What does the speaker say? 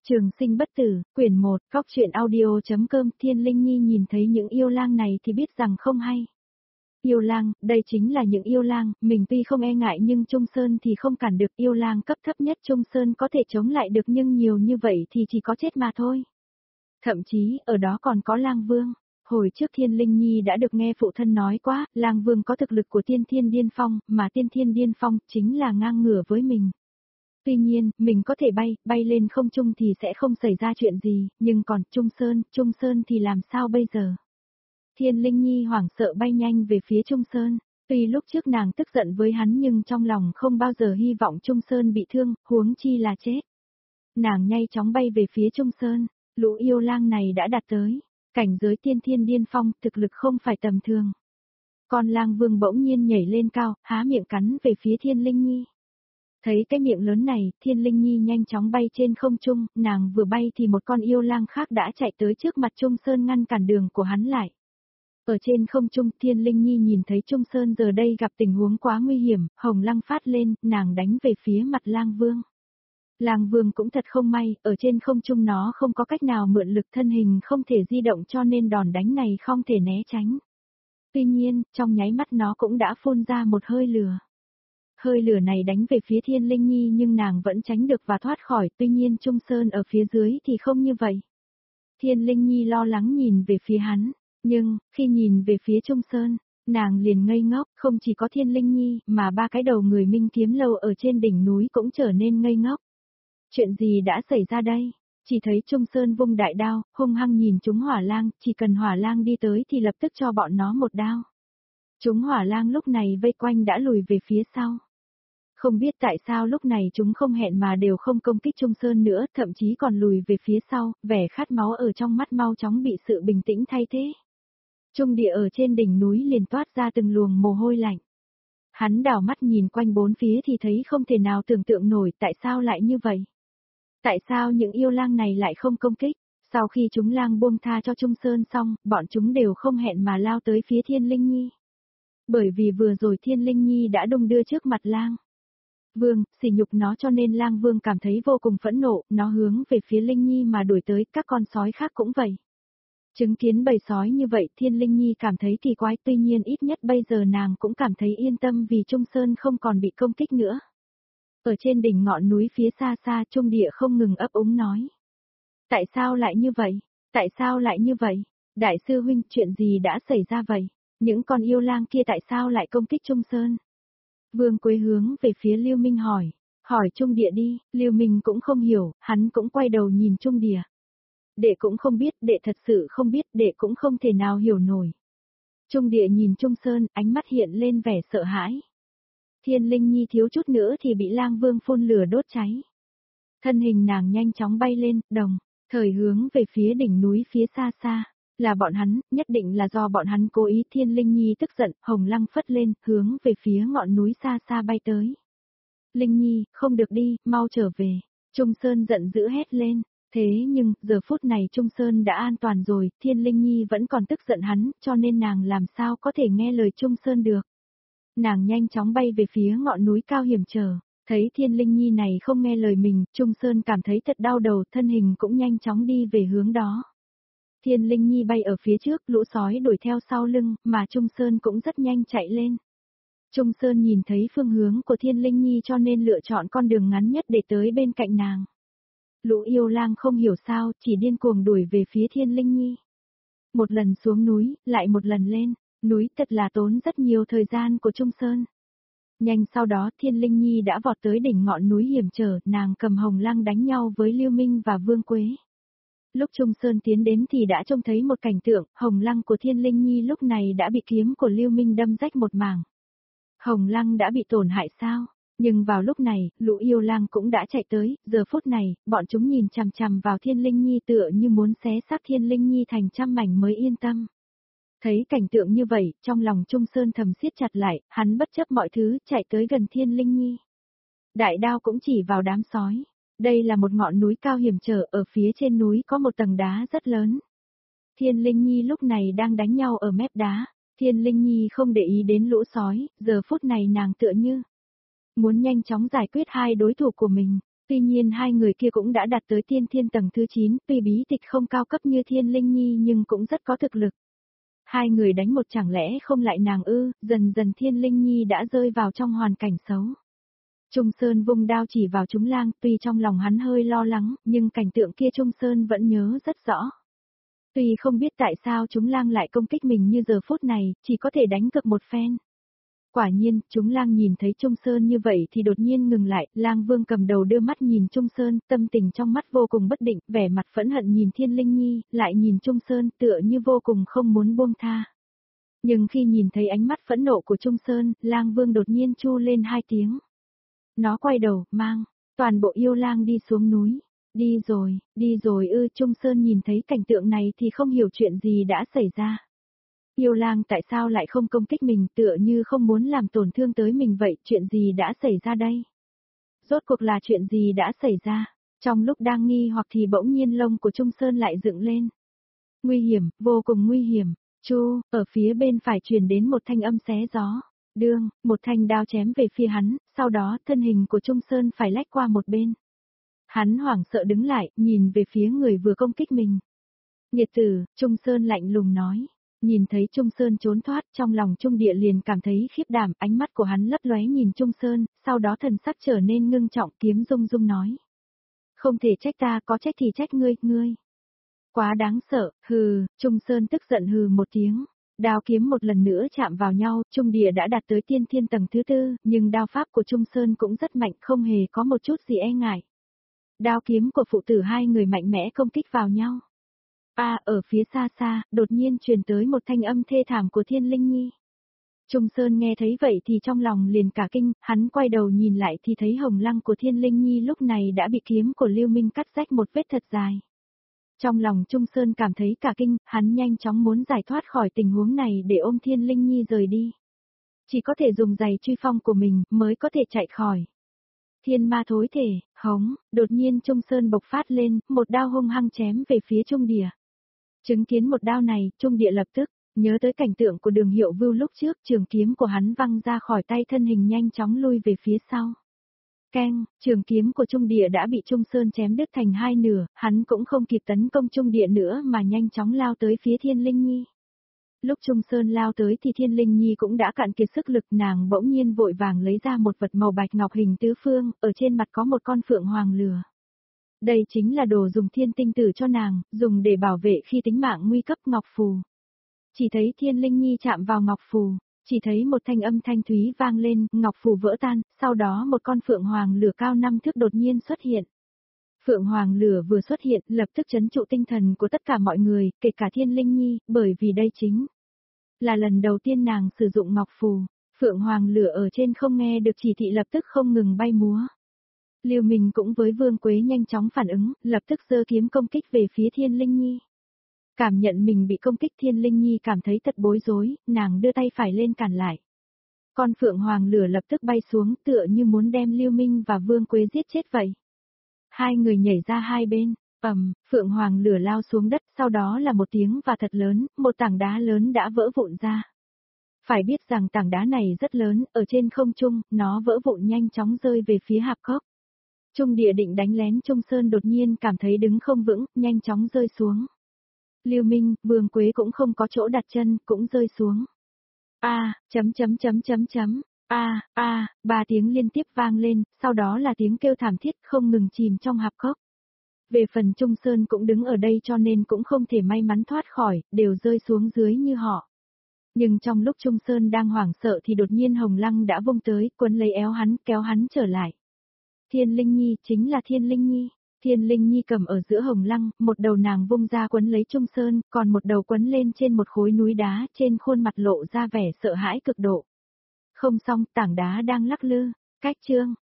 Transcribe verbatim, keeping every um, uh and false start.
Trường sinh bất tử, quyển một, góc truyện audio.com. Thiên Linh Nhi nhìn thấy những yêu lang này thì biết rằng không hay. Yêu lang, đây chính là những yêu lang, mình tuy không e ngại nhưng Trung Sơn thì không cản được. Yêu lang cấp thấp nhất Trung Sơn có thể chống lại được nhưng nhiều như vậy thì chỉ có chết mà thôi. Thậm chí, ở đó còn có lang vương. Hồi trước Thiên Linh Nhi đã được nghe phụ thân nói quá, lang vương có thực lực của tiên thiên điên phong, mà tiên thiên điên phong chính là ngang ngửa với mình. Tuy nhiên, mình có thể bay, bay lên không trung thì sẽ không xảy ra chuyện gì, nhưng còn Trung Sơn, Trung Sơn thì làm sao bây giờ? Thiên Linh Nhi hoảng sợ bay nhanh về phía Trung Sơn, tuy lúc trước nàng tức giận với hắn nhưng trong lòng không bao giờ hy vọng Trung Sơn bị thương, huống chi là chết. Nàng nhanh chóng bay về phía Trung Sơn, lũ yêu lang này đã đạt tới cảnh giới tiên thiên điên phong, thực lực không phải tầm thường. Con lang vương bỗng nhiên nhảy lên cao, há miệng cắn về phía Thiên Linh Nhi. Thấy cái miệng lớn này, Thiên Linh Nhi nhanh chóng bay trên không trung, nàng vừa bay thì một con yêu lang khác đã chạy tới trước mặt Trung Sơn ngăn cản đường của hắn lại. Ở trên không trung, Thiên Linh Nhi nhìn thấy Trung Sơn giờ đây gặp tình huống quá nguy hiểm, hồng lăng phát lên, nàng đánh về phía mặt lang vương. Lang vương cũng thật không may, ở trên không trung nó không có cách nào mượn lực thân hình không thể di động cho nên đòn đánh này không thể né tránh. Tuy nhiên, trong nháy mắt nó cũng đã phun ra một hơi lửa. Hơi lửa này đánh về phía Thiên Linh Nhi nhưng nàng vẫn tránh được và thoát khỏi, tuy nhiên Trung Sơn ở phía dưới thì không như vậy. Thiên Linh Nhi lo lắng nhìn về phía hắn, nhưng, khi nhìn về phía Trung Sơn, nàng liền ngây ngốc, không chỉ có Thiên Linh Nhi mà ba cái đầu người Minh Kiếm Lâu ở trên đỉnh núi cũng trở nên ngây ngốc. Chuyện gì đã xảy ra đây? Chỉ thấy Trung Sơn vung đại đao, hung hăng nhìn chúng hỏa lang, chỉ cần hỏa lang đi tới thì lập tức cho bọn nó một đao. Chúng hỏa lang lúc này vây quanh đã lùi về phía sau. Không biết tại sao lúc này chúng không hẹn mà đều không công kích Trung Sơn nữa, thậm chí còn lùi về phía sau, vẻ khát máu ở trong mắt mau chóng bị sự bình tĩnh thay thế. Trung Địa ở trên đỉnh núi liền toát ra từng luồng mồ hôi lạnh. Hắn đảo mắt nhìn quanh bốn phía thì thấy không thể nào tưởng tượng nổi tại sao lại như vậy. Tại sao những yêu lang này lại không công kích? Sau khi chúng lang buông tha cho Trung Sơn xong, bọn chúng đều không hẹn mà lao tới phía Thiên Linh Nhi. Bởi vì vừa rồi Thiên Linh Nhi đã đung đưa trước mặt lang vương, sỉ nhục nó cho nên lang vương cảm thấy vô cùng phẫn nộ, nó hướng về phía Linh Nhi mà đuổi tới, các con sói khác cũng vậy. Chứng kiến bầy sói như vậy Thiên Linh Nhi cảm thấy kỳ quái, tuy nhiên ít nhất bây giờ nàng cũng cảm thấy yên tâm vì Trung Sơn không còn bị công kích nữa. Ở trên đỉnh ngọn núi phía xa xa Trung Địa không ngừng ấp úng nói. Tại sao lại như vậy? Tại sao lại như vậy? Đại sư huynh, chuyện gì đã xảy ra vậy? Những con yêu lang kia tại sao lại công kích Trung Sơn? Vương Quế hướng về phía Lưu Minh hỏi. Hỏi Trung Địa đi, Lưu Minh cũng không hiểu, hắn cũng quay đầu nhìn Trung Địa. Đệ cũng không biết, đệ thật sự không biết, đệ cũng không thể nào hiểu nổi. Trung Địa nhìn Trung Sơn, ánh mắt hiện lên vẻ sợ hãi. Thiên Linh Nhi thiếu chút nữa thì bị lang vương phun lửa đốt cháy. Thân hình nàng nhanh chóng bay lên, đồng, thời hướng về phía đỉnh núi phía xa xa. Là bọn hắn, nhất định là do bọn hắn cố ý. Thiên Linh Nhi tức giận, hồng lăng phất lên, hướng về phía ngọn núi xa xa bay tới. Linh Nhi, không được đi, mau trở về. Trung Sơn giận dữ hét lên. Thế nhưng, giờ phút này Trung Sơn đã an toàn rồi, Thiên Linh Nhi vẫn còn tức giận hắn, cho nên nàng làm sao có thể nghe lời Trung Sơn được. Nàng nhanh chóng bay về phía ngọn núi cao hiểm trở, thấy Thiên Linh Nhi này không nghe lời mình, Trung Sơn cảm thấy thật đau đầu, thân hình cũng nhanh chóng đi về hướng đó. Thiên Linh Nhi bay ở phía trước, lũ sói đuổi theo sau lưng, mà Trung Sơn cũng rất nhanh chạy lên. Trung Sơn nhìn thấy phương hướng của Thiên Linh Nhi cho nên lựa chọn con đường ngắn nhất để tới bên cạnh nàng. Lũ yêu lang không hiểu sao, chỉ điên cuồng đuổi về phía Thiên Linh Nhi. Một lần xuống núi, lại một lần lên, núi thật là tốn rất nhiều thời gian của Trung Sơn. Nhanh sau đó Thiên Linh Nhi đã vọt tới đỉnh ngọn núi hiểm trở, nàng cầm hồng lăng đánh nhau với Lưu Minh và Vương Quế. Lúc Trung Sơn tiến đến thì đã trông thấy một cảnh tượng, hồng lăng của Thiên Linh Nhi lúc này đã bị kiếm của Lưu Minh đâm rách một mảng. Hồng lăng đã bị tổn hại sao? Nhưng vào lúc này, lũ yêu lang cũng đã chạy tới, giờ phút này, bọn chúng nhìn chằm chằm vào Thiên Linh Nhi tựa như muốn xé xác Thiên Linh Nhi thành trăm mảnh mới yên tâm. Thấy cảnh tượng như vậy, trong lòng Trung Sơn thầm siết chặt lại, hắn bất chấp mọi thứ, chạy tới gần Thiên Linh Nhi. Đại đao cũng chỉ vào đám sói. Đây là một ngọn núi cao hiểm trở, ở phía trên núi có một tầng đá rất lớn. Thiên Linh Nhi lúc này đang đánh nhau ở mép đá. Thiên Linh Nhi không để ý đến lũ sói, giờ phút này nàng tựa như muốn nhanh chóng giải quyết hai đối thủ của mình. Tuy nhiên hai người kia cũng đã đạt tới tiên thiên tầng thứ chín, tuy bí tịch không cao cấp như Thiên Linh Nhi nhưng cũng rất có thực lực. Hai người đánh một chẳng lẽ không lại nàng ư, dần dần Thiên Linh Nhi đã rơi vào trong hoàn cảnh xấu. Trung Sơn vung đao chỉ vào chúng lang, tuy trong lòng hắn hơi lo lắng, nhưng cảnh tượng kia Trung Sơn vẫn nhớ rất rõ. Tuy không biết tại sao chúng lang lại công kích mình như giờ phút này, chỉ có thể đánh cược một phen. Quả nhiên, chúng lang nhìn thấy Trung Sơn như vậy thì đột nhiên ngừng lại, lang vương cầm đầu đưa mắt nhìn Trung Sơn, tâm tình trong mắt vô cùng bất định, vẻ mặt phẫn hận nhìn Thiên Linh Nhi, lại nhìn Trung Sơn tựa như vô cùng không muốn buông tha. Nhưng khi nhìn thấy ánh mắt phẫn nộ của Trung Sơn, lang vương đột nhiên chu lên hai tiếng. Nó quay đầu, mang, toàn bộ yêu lang đi xuống núi. Đi rồi, đi rồi ư, Trung Sơn nhìn thấy cảnh tượng này thì không hiểu chuyện gì đã xảy ra. Yêu lang tại sao lại không công kích mình, tựa như không muốn làm tổn thương tới mình vậy, chuyện gì đã xảy ra đây? Rốt cuộc là chuyện gì đã xảy ra? Trong lúc đang nghi hoặc thì bỗng nhiên lông của Trung Sơn lại dựng lên. Nguy hiểm, vô cùng nguy hiểm. Chu, ở phía bên phải truyền đến một thanh âm xé gió. Đương, một thanh đao chém về phía hắn, sau đó thân hình của Trung Sơn phải lách qua một bên. Hắn hoảng sợ đứng lại, nhìn về phía người vừa công kích mình. Nghiệt tử, Trung Sơn lạnh lùng nói. Nhìn thấy Trung Sơn trốn thoát, trong lòng Trung Địa liền cảm thấy khiếp đảm, ánh mắt của hắn lấp lóe nhìn Trung Sơn, sau đó thần sắc trở nên ngưng trọng, kiếm rung rung nói. Không thể trách ta, có trách thì trách ngươi, ngươi. Quá đáng sợ, hừ, Trung Sơn tức giận hừ một tiếng. Đao kiếm một lần nữa chạm vào nhau, Trung Địa đã đạt tới tiên thiên tầng thứ tư, nhưng đao pháp của Trung Sơn cũng rất mạnh, không hề có một chút gì e ngại. Đao kiếm của phụ tử hai người mạnh mẽ công kích vào nhau. À, ở phía xa xa, đột nhiên truyền tới một thanh âm thê thảm của Thiên Linh Nhi. Trung Sơn nghe thấy vậy thì trong lòng liền cả kinh, hắn quay đầu nhìn lại thì thấy hồng lăng của Thiên Linh Nhi lúc này đã bị kiếm của Lưu Minh cắt rách một vết thật dài. Trong lòng Trung Sơn cảm thấy cả kinh, hắn nhanh chóng muốn giải thoát khỏi tình huống này để ôm Thiên Linh Nhi rời đi. Chỉ có thể dùng giày truy phong của mình mới có thể chạy khỏi. Thiên ma thối thể, hống, đột nhiên Trung Sơn bộc phát lên, một đao hung hăng chém về phía Trung Địa. Chứng kiến một đao này, Trung Địa lập tức nhớ tới cảnh tượng của Đường Hiệu Vưu lúc trước, trường kiếm của hắn văng ra khỏi tay, thân hình nhanh chóng lui về phía sau. Keng, trường kiếm của Trung Địa đã bị Trung Sơn chém đứt thành hai nửa, hắn cũng không kịp tấn công Trung Địa nữa mà nhanh chóng lao tới phía Thiên Linh Nhi. Lúc Trung Sơn lao tới thì Thiên Linh Nhi cũng đã cạn kiệt sức lực, nàng bỗng nhiên vội vàng lấy ra một vật màu bạch ngọc hình tứ phương, ở trên mặt có một con phượng hoàng lửa. Đây chính là đồ dùng thiên tinh tử cho nàng, dùng để bảo vệ khi tính mạng nguy cấp, ngọc phù. Chỉ thấy Thiên Linh Nhi chạm vào ngọc phù, chỉ thấy một thanh âm thanh thúy vang lên, ngọc phù vỡ tan, sau đó một con phượng hoàng lửa cao năm thước đột nhiên xuất hiện. Phượng hoàng lửa vừa xuất hiện, lập tức trấn trụ tinh thần của tất cả mọi người, kể cả Thiên Linh Nhi, bởi vì đây chính là lần đầu tiên nàng sử dụng ngọc phù. Phượng hoàng lửa ở trên không nghe được chỉ thị lập tức không ngừng bay múa. Lưu Minh cũng với Vương Quế nhanh chóng phản ứng, lập tức giơ kiếm công kích về phía Thiên Linh Nhi. Cảm nhận mình bị công kích, Thiên Linh Nhi cảm thấy thật bối rối, nàng đưa tay phải lên cản lại. Con phượng hoàng lửa lập tức bay xuống, tựa như muốn đem Lưu Minh và Vương Quế giết chết vậy. Hai người nhảy ra hai bên, ầm, phượng hoàng lửa lao xuống đất, sau đó là một tiếng và thật lớn, một tảng đá lớn đã vỡ vụn ra. Phải biết rằng tảng đá này rất lớn, ở trên không trung, nó vỡ vụn nhanh chóng rơi về phía hạp cốc. Trung Địa định đánh lén Trung Sơn đột nhiên cảm thấy đứng không vững, nhanh chóng rơi xuống. Lưu Minh, Vương Quế cũng không có chỗ đặt chân, cũng rơi xuống. A, chấm chấm chấm chấm chấm, a, a, ba tiếng liên tiếp vang lên, sau đó là tiếng kêu thảm thiết không ngừng chìm trong hạp cốc. Về phần Trung Sơn cũng đứng ở đây cho nên cũng không thể may mắn thoát khỏi, đều rơi xuống dưới như họ. Nhưng trong lúc Trung Sơn đang hoảng sợ thì đột nhiên Hồng Lăng đã vung tới, quấn lấy eo hắn, kéo hắn trở lại. Thiên Linh Nhi, chính là Thiên Linh Nhi. Thiên Linh Nhi cầm ở giữa Hồng Lăng, một đầu nàng vung ra quấn lấy Trung Sơn, còn một đầu quấn lên trên một khối núi đá, trên khuôn mặt lộ ra vẻ sợ hãi cực độ. Không xong, tảng đá đang lắc lư. Cách chương,